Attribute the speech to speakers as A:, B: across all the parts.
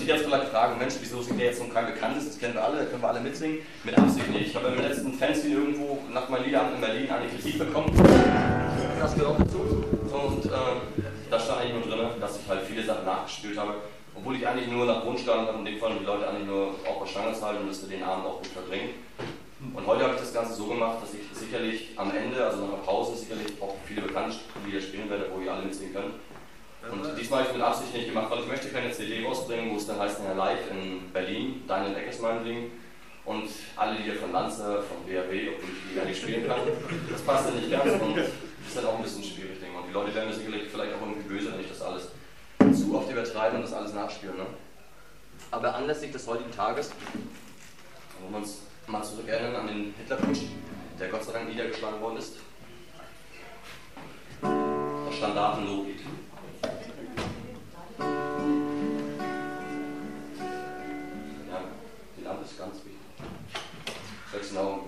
A: jetzt vielleicht fragen, Mensch, wieso singt der jetzt so kein Bekanntes? Das kennen wir alle, da können wir alle mitsingen. Mit Absicht nicht. Ich habe im letzten Fanzine irgendwo nach meinen Liedern in Berlin eine Kritik bekommen. Das gehört auch dazu. Und da stand eigentlich nur drin, dass ich halt viele Sachen nachgespielt habe. Obwohl ich eigentlich nur nach Wunsch stand, in dem Fall die Leute eigentlich nur auch bei Stange zu halten und dass wir den Abend auch gut verbringen. Und heute habe ich das Ganze so gemacht, dass ich sicherlich am Ende, also nach der Pause, sicherlich auch viele bekannte Lieder spielen werde, wo ihr alle mitsingen könnt. Und diesmal habe ich mit Absicht nicht gemacht, weil ich möchte keine CD rausbringen, wo es dann heißt, live in Berlin, Daniel Eck ist mein Ding. Und alle Lieder von Lanza, von WRW, obwohl ich die gar nicht spielen kann. Das passt ja nicht ganz und ist dann auch ein bisschen schwierig. Und die Leute werden mir sicherlich vielleicht auch irgendwie böse, wenn ich das alles zu oft übertreibe und das alles nachspiele. Ne? Aber anlässlich des heutigen Tages wollen wir uns mal zurückerinnern an den Hitlerputsch, der Gott sei Dank niedergeschlagen worden ist. Das Standartenlogik. Ja, die Lampe ist ganz wichtig. Sechs Augen.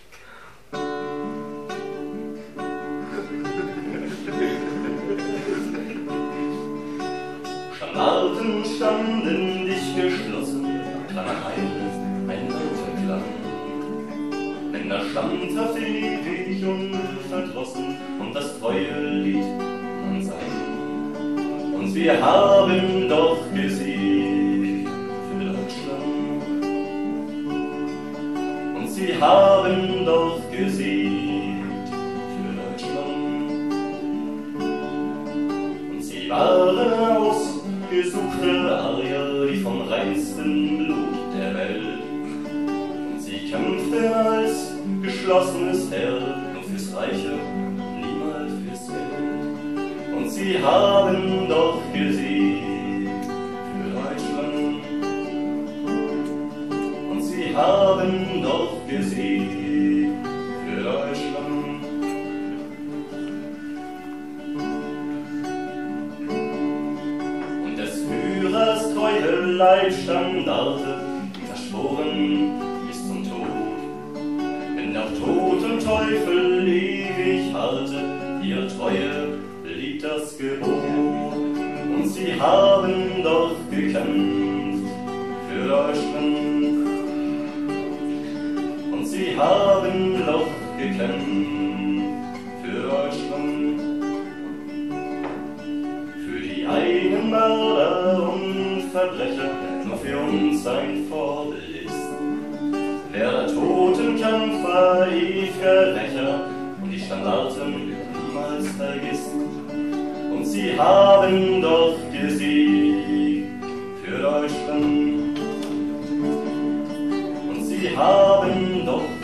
A: Standarten standen dicht geschlossen, klang ein lauter Klang. Männer standhaft ewig unverdrossen und das treue Lied man sang. Und wir haben doch gesiegt für Deutschland. Und sie haben doch gesiegt für Deutschland. Und sie waren ausgesuchte Arier, die vom reinsten Blut der Welt. Und sie kämpfte als geschlossenes Heer, nur fürs Reiche, niemals fürs Geld. Und sie haben doch gesiegt für Deutschland. Und sie haben doch gesiegt für Deutschland. Und des Führers treue Leitstandarte verschworen bis zum Tod. Wenn auch Tod und Teufel ewig halte, ihre Treue blieb das Gebot. Und sie haben doch gekämpft für Deutschland. Und sie haben doch gekämpft für Deutschland. Für die einen Mörder und Verbrecher, nur für uns ein Vorbild ist. Wer der Totenkämpfer, ewiger Rächer und die Standarten niemals vergisst. Und sie haben doch gesiegt für Deutschland. Und sie haben doch